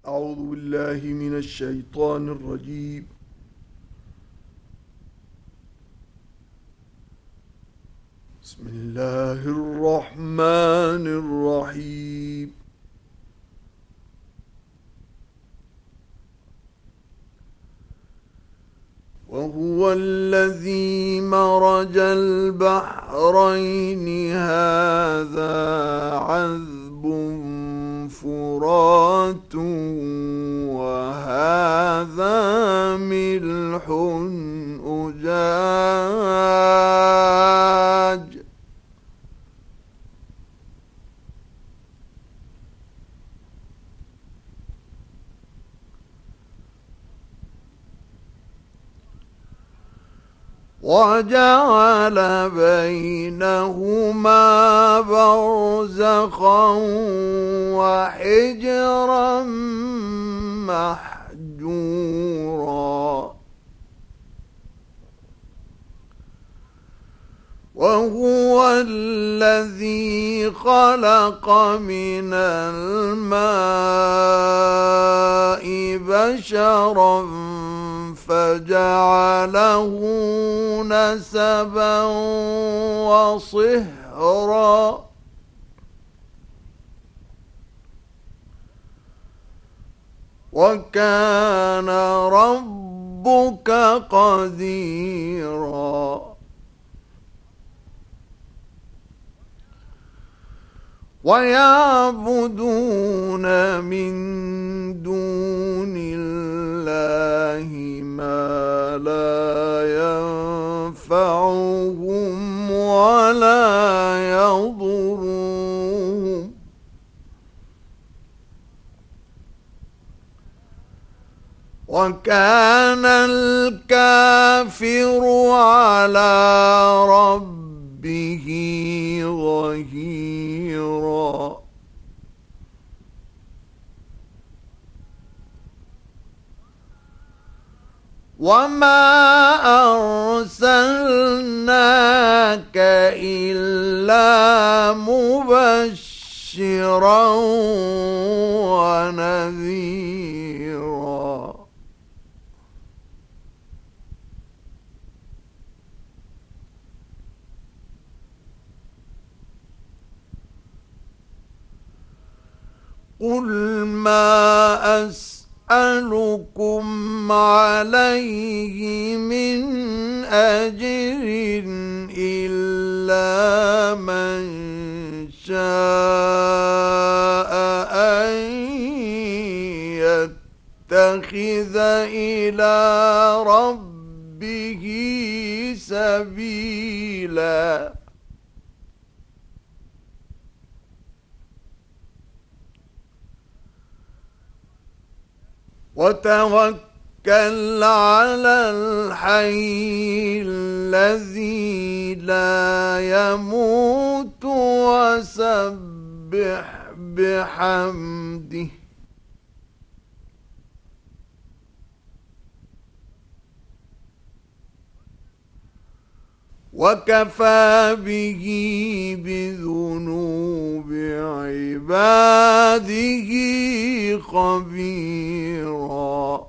أعوذ بالله من الشيطان الرجيم. بسم الله الرحمن الرحيم. وهو الذي مرج البحرين هذا عذب فرات وهذا ملح أجاج وجعل بينهما برزخا وحجرا محجورا وهو الذي خلق من الماء بشرا فجعله نسبا وصهرا وكان ربك قديرا ويعبدون من دون الله ما لا ينفعهم ولا يضرهم وكان الكافر على ربه ظهيرا وما أرسلناك إلا مبشرا ونذيرا قل ما أسألكم عليه من أجر إلا من شاء أن يتخذ إلى ربه سبيلا وتوكل على الحي الذي لا يموت وسبح بحمده وكفى به بذنوب عباده خبيرا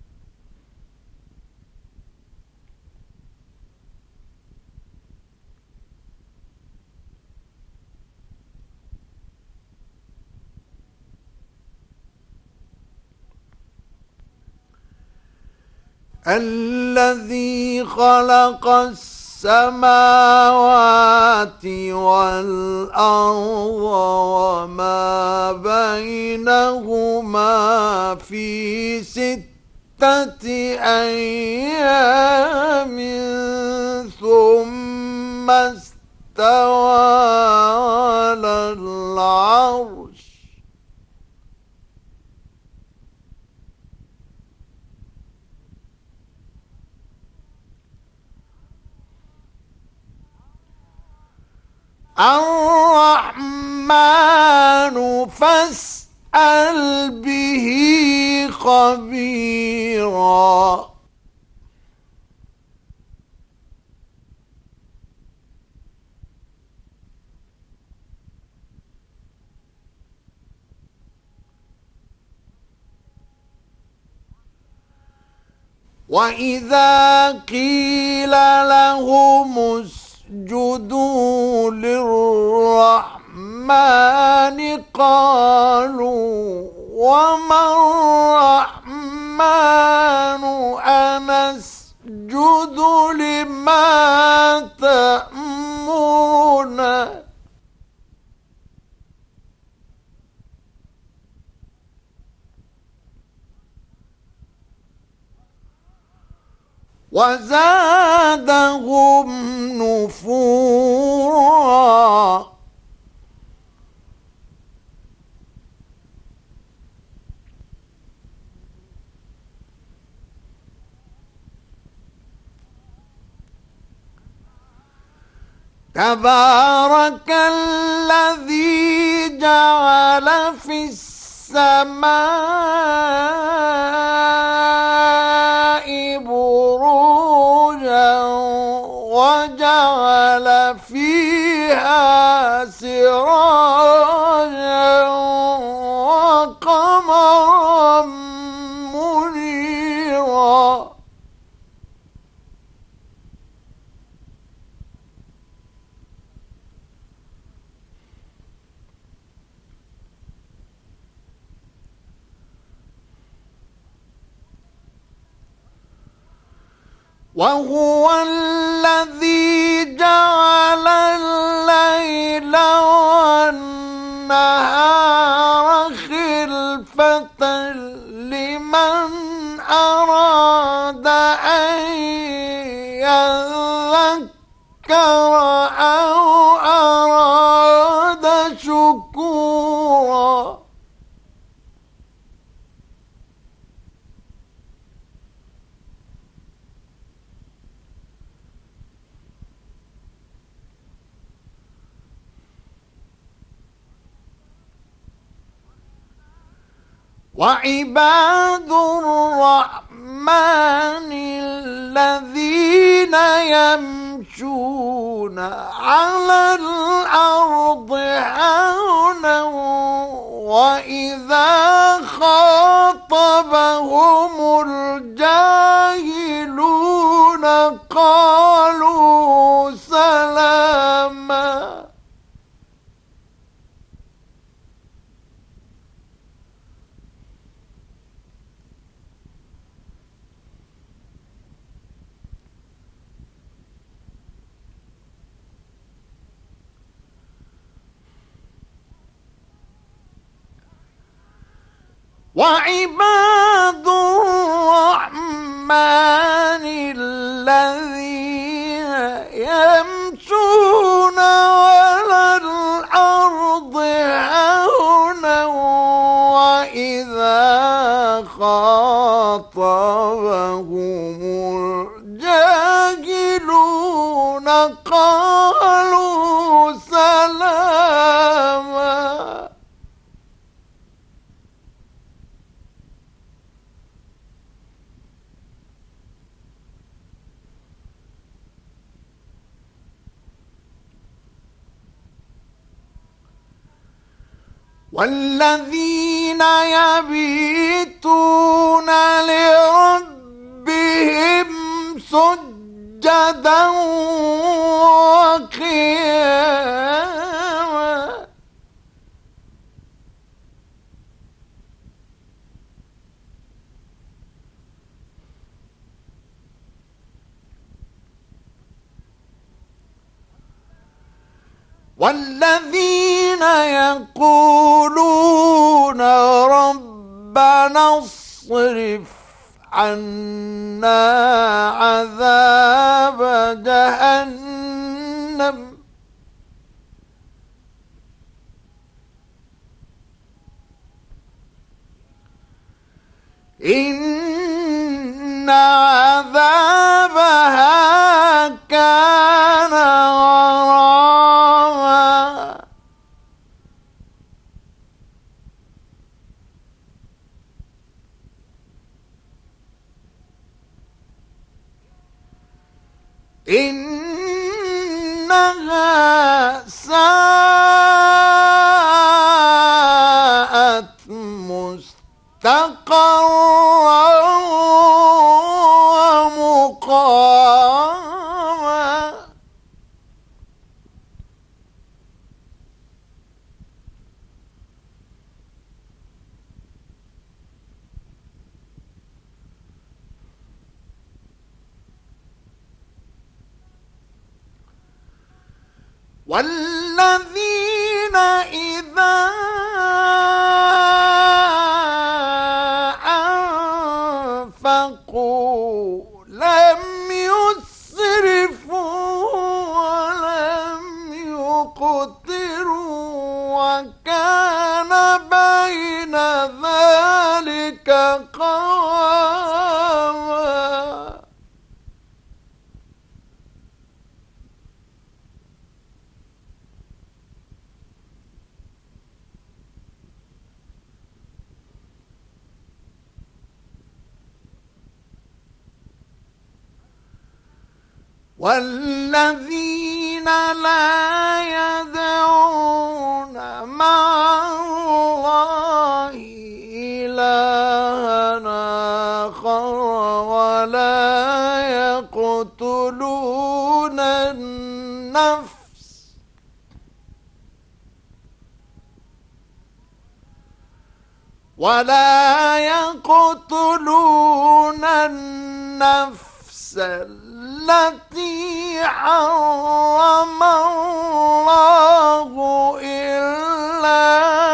الذي خلق السماوات والأرض وما بينهما في 6 أيام ثم استوى على العرش الرحمن فاسأل به خبيرا وإذا قيل لهم اسجدوا للرحمن قالوا وما الرحمن أنسجد لما تأمرنا وزادهم نفورا. تبارك الذي جعل في السماء بروجا وجعل فيها سراجا وقمرا منيرا. وهو الذي جعل الليل والنهار خلفة لمن أراد أن يذكر أو أراد شكورا. وعباد الرحمن الذين يمشون على الأرض هونا وإذا خاطبهم الجاهلون قالوا سلاما. وعباد الرحمن الذين يمشون على الأرض هونا وإذا خاطبهم الجاهلون قالوا سلاما. والذين يبيتون لربهم سجدا وقياما. والذين يقولون ربنا اصرف عنا عذاب جهنم إن عذابها كان غراما. إنها ساءت مستقرا والذين إذا أنفقوا لم يسرفوا ولم يقتروا وكان بين ذلك قواما. والذين لا يدعون مع الله إلهًا آخر ولا يقتلون النفس التي حرم الله إلا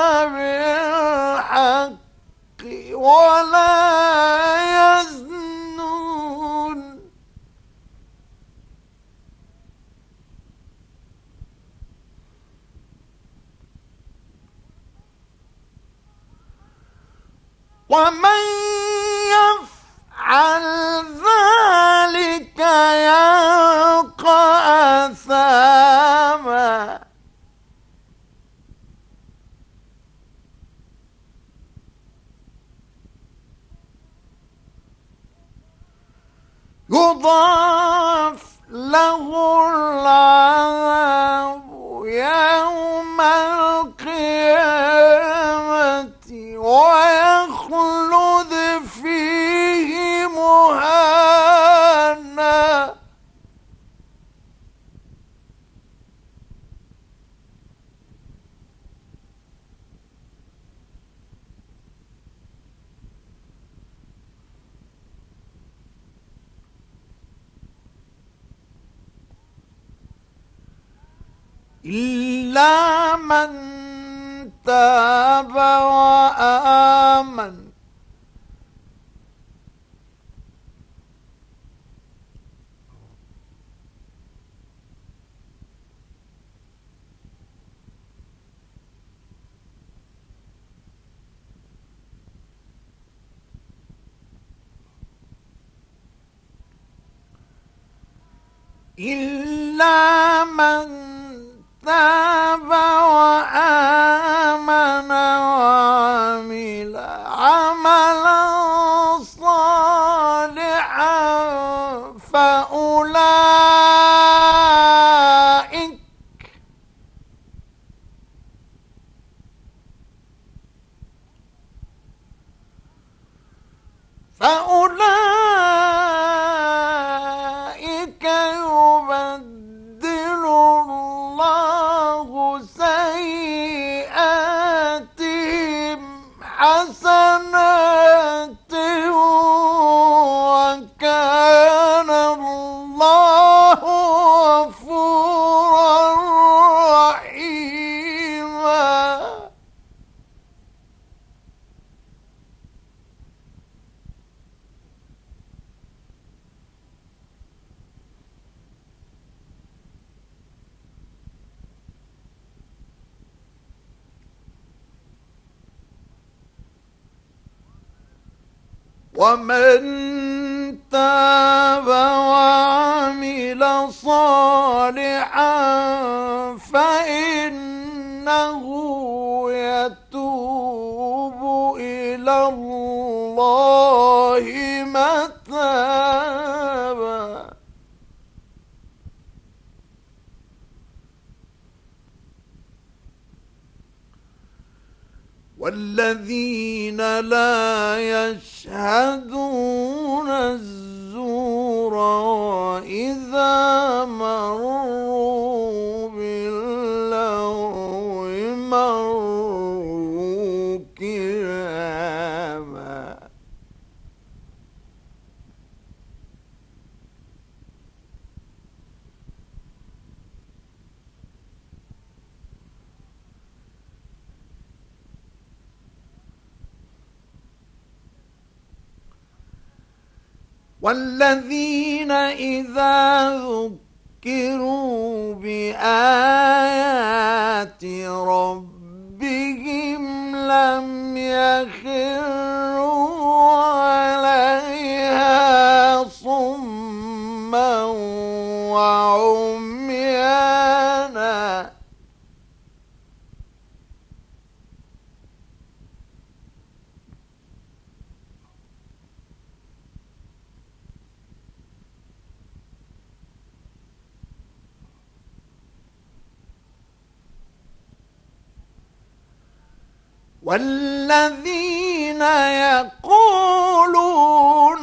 بالحق ولا يزنون. ومن يفعل ذلك يلقى أثاما يضاعف له العذاب يوم القيامة ويخلد فيه مهانا. إلا من تاب وآمن إلا من تاب وآمن وعمل عملا صالحا فأولئك يبدل الله سيئاتهم حسنات وكان الله غفورا رحيما. ومن تاب وعمل صالحا فإنه يتوب إلى الله متابا. والذين لا يشهدون الزور وإذا مروا باللغو مروا كراما. والذين إذا ذكروا بآيات ربهم لم يخروا عليها صما وعميانا. والذين يقولون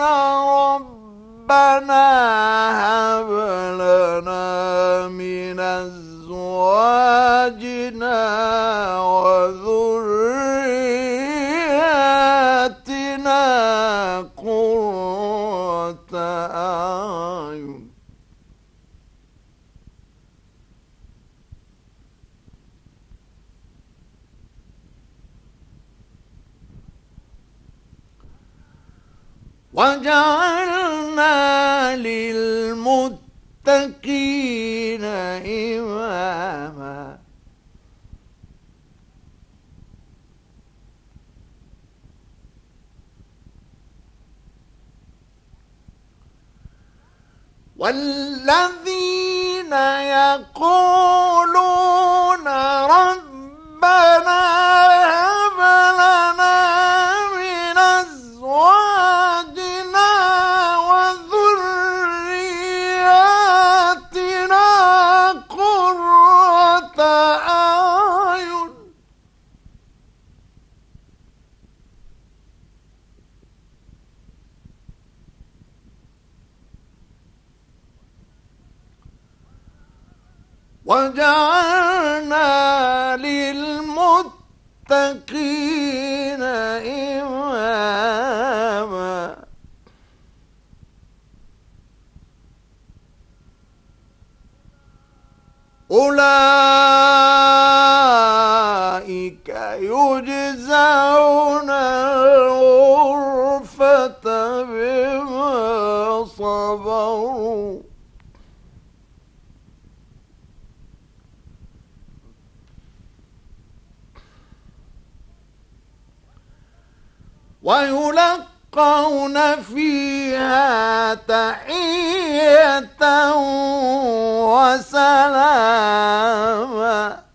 ربنا هب لنا من أزواجنا وذرياتنا قرة أعين وجعلنا للمتقين إماما. والذين يقولون ربنا هب لنا من أزواجنا وذرياتنا قرة أعين وجعلنا للمتقين إماما. أولئك يجزون الغرفة بما صبروا ويلقون فيها تحية وسلاما.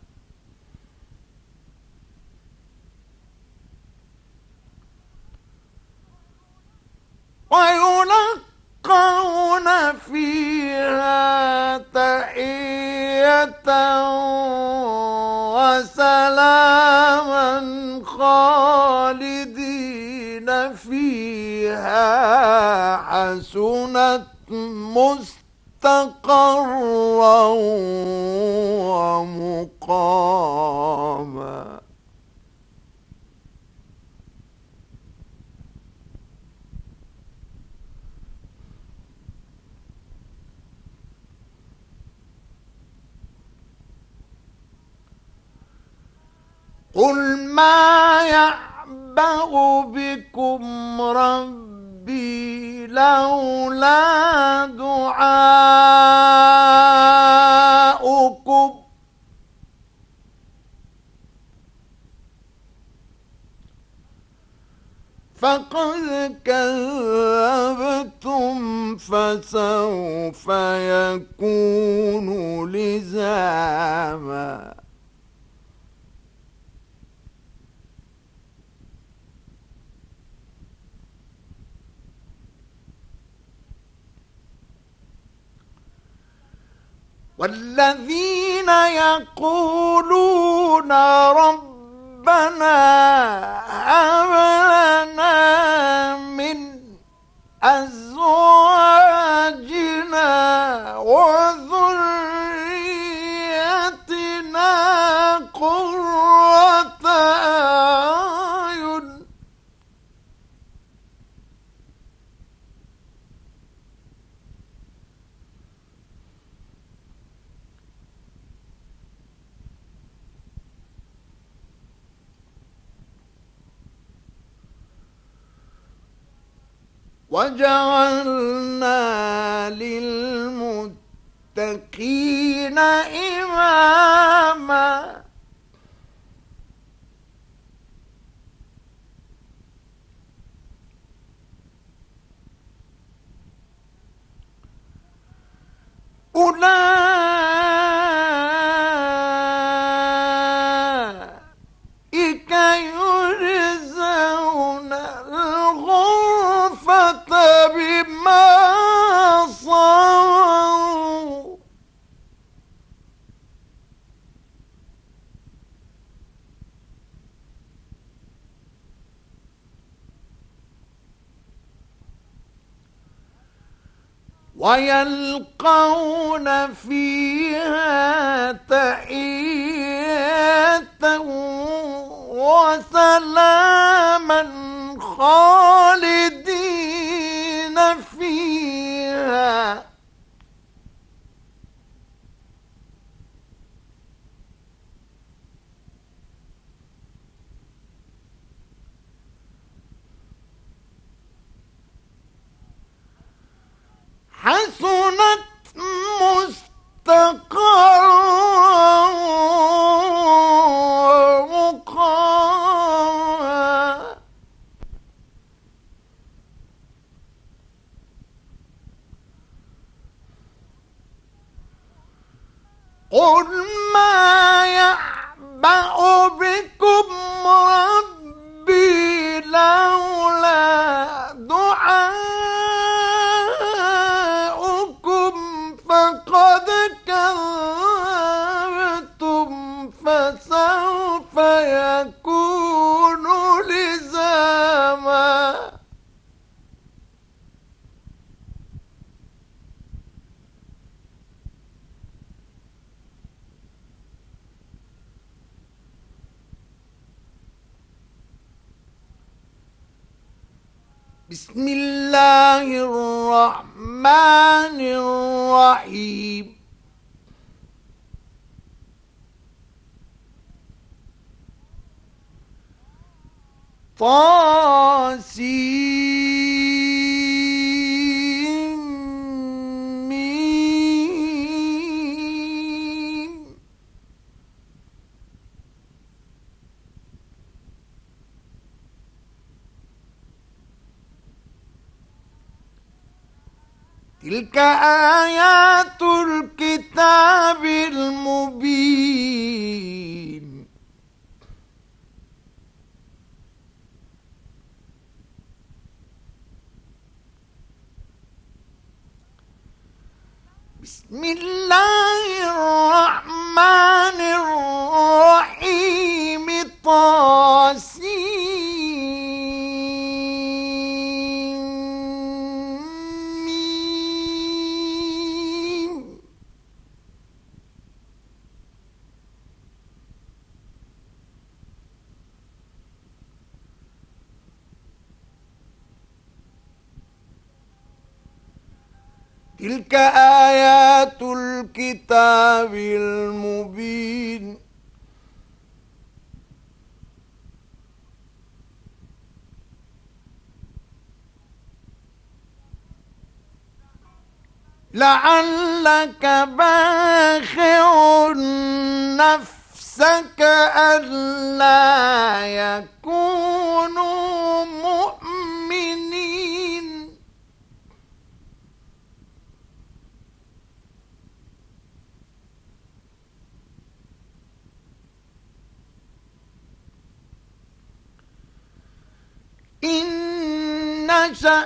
ويلقون فيها تحية وسلاما خالدين فيها حسنت مستقرا ومقاما. قل ما يعبأ بكم ربي لولا دعاؤكم فقد كذبتم فسوف يكون لزاما. والذين يقولون ربنا هب لنا من أزواجنا وذريتنا قرة أعين وجعلنا للمتقين إماما أولئك يجزون الغرفة بما صبروا ويلقون فيها تحية وسلاما خالدين فيها حسنت مستقرا ومقاما قل ما يعبأ بكم ربي لولا دعاؤكم فقد كذبتم فسوف يكون لزاما بسم الله الرحمن الرحيم طاسيم تلك آيات الكتاب المبين بسم الله الرحمن الرحيم تلك آيات الكتاب المبين لعلك باخع نفسك ألا يكونوا مؤمنين إن نشأ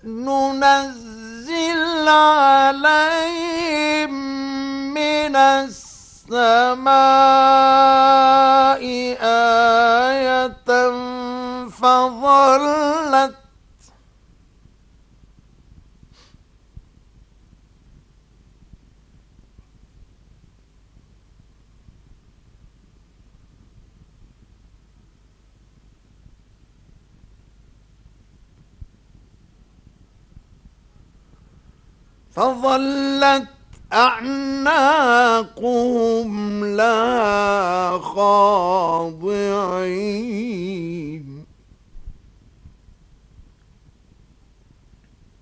ننزل عليهم من السماء آية فظلت أعناقهم لها خاضعين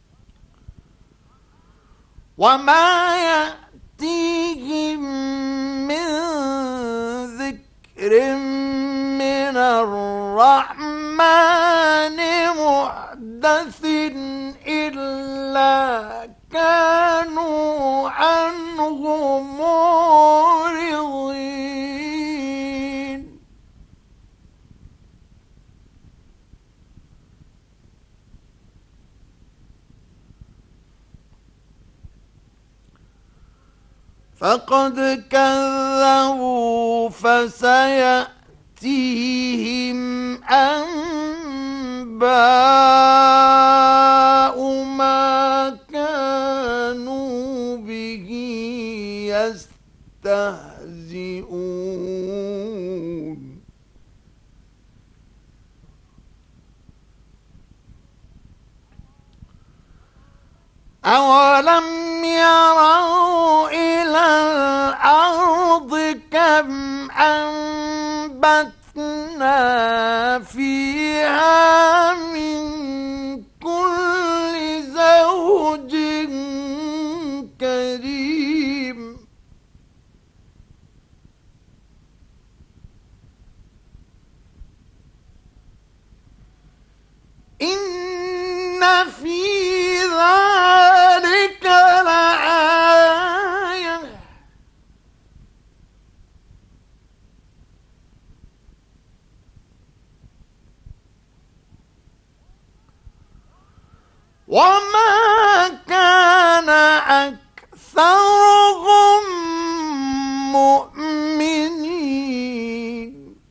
وما يأتيهم من ذكر من الرحمن محدث إلا كانوا عنه معرضين فقد كذبوا فسيأتيهم أنباء ما كانوا به يستهزئون أولم يروا إلى الأرض كم أنبتنا فيها من كل زوج كريم إن في ذلك لآية وما كان أكثرهم مؤمنين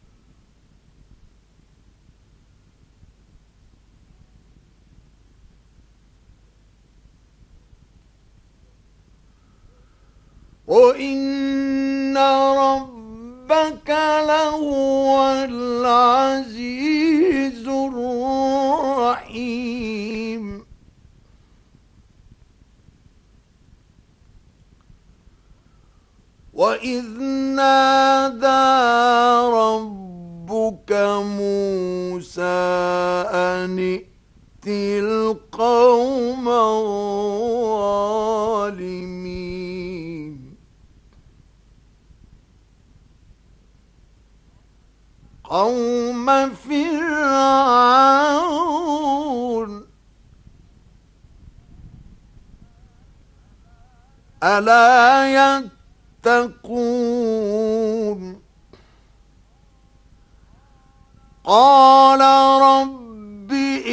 وإن ربك لهو العزيز الرحيم وإذ نادى ربك موسى أن ائت القوم الظالمين قوم فرعون ألا يتقون قال رب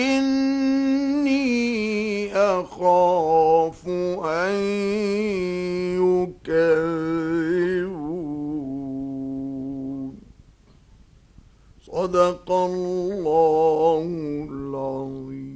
إني أخاف أن يكذبون صدق الله العظيم.